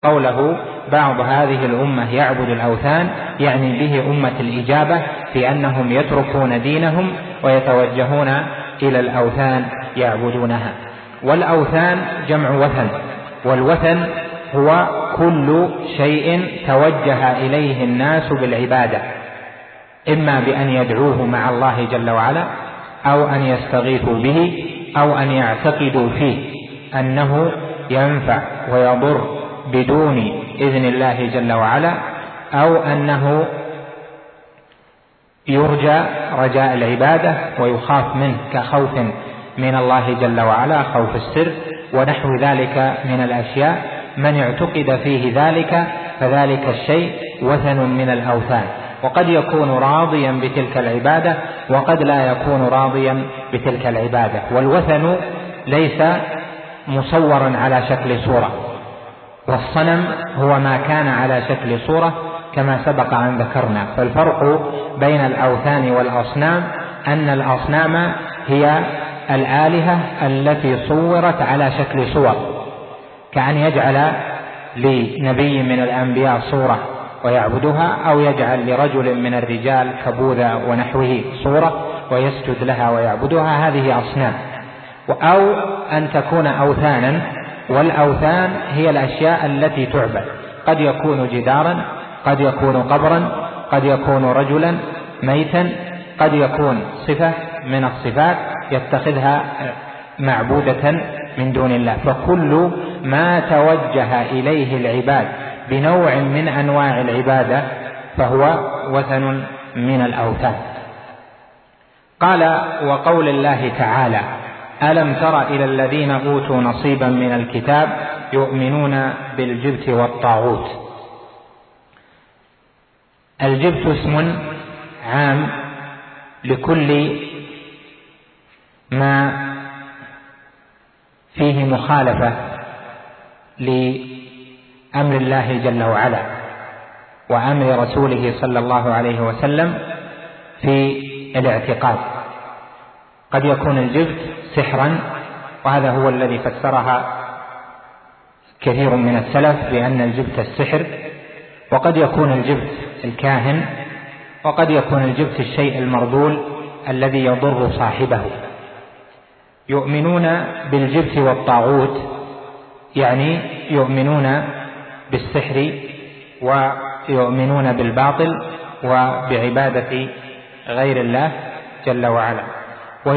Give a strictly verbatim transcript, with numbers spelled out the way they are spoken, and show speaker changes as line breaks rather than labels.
قوله بعض هذه الأمة يعبد الأوثان يعني به أمة الإجابة في أنهم يتركون دينهم ويتوجهون إلى الأوثان يعبدونها. والأوثان جمع وثن، والوثن هو كل شيء توجه إليه الناس بالعبادة، إما بأن يدعوه مع الله جل وعلا، أو أن يستغيثوا به، أو أن يعتقدوا فيه أنه ينفع ويضر بدون إذن الله جل وعلا، أو أنه يرجى رجاء العبادة ويخاف منه كخوف من الله جل وعلا، خوف السر ونحو ذلك من الأشياء. من اعتقد فيه ذلك فذلك الشيء وثن من الأوثان، وقد يكون راضيا بتلك العبادة وقد لا يكون راضيا بتلك العبادة. والوثن ليس مصورا على شكل صورة، والصنم هو ما كان على شكل صورة كما سبق أن ذكرنا. فالفرق بين الأوثان والأصنام أن الأصنام هي الآلهة التي صورت على شكل صور، كأن يجعل لنبي من الأنبياء صورة ويعبدها، أو يجعل لرجل من الرجال كبوذا ونحوه صورة ويسجد لها ويعبدها، هذه أصنام. أو أن تكون أوثانا، والأوثان هي الأشياء التي تعبد، قد يكون جدارا، قد يكون قبرا، قد يكون رجلا ميتا، قد يكون صفة من الصفات يتخذها معبودة من دون الله. فكل ما توجه إليه العباد بنوع من أنواع العبادة فهو وثن من الأوثان. قال: وقول الله تعالى: ألم تر إلى الذين أوتوا نصيبا من الكتاب يؤمنون بالجبت والطاغوت. الجبت اسم عام لكل ما فيه مخالفة لأمر الله جل وعلا وأمر رسوله صلى الله عليه وسلم في الاعتقاد. قد يكون الجبت سحرا، وهذا هو الذي فسرها كثير من السلف بأن الجبت السحر، وقد يكون الجبت الكاهن، وقد يكون الجبت الشيء المرذول الذي يضر صاحبه. يؤمنون بالجبت والطاغوت يعني يؤمنون بالسحر ويؤمنون بالباطل وبعبادة غير الله جل وعلا.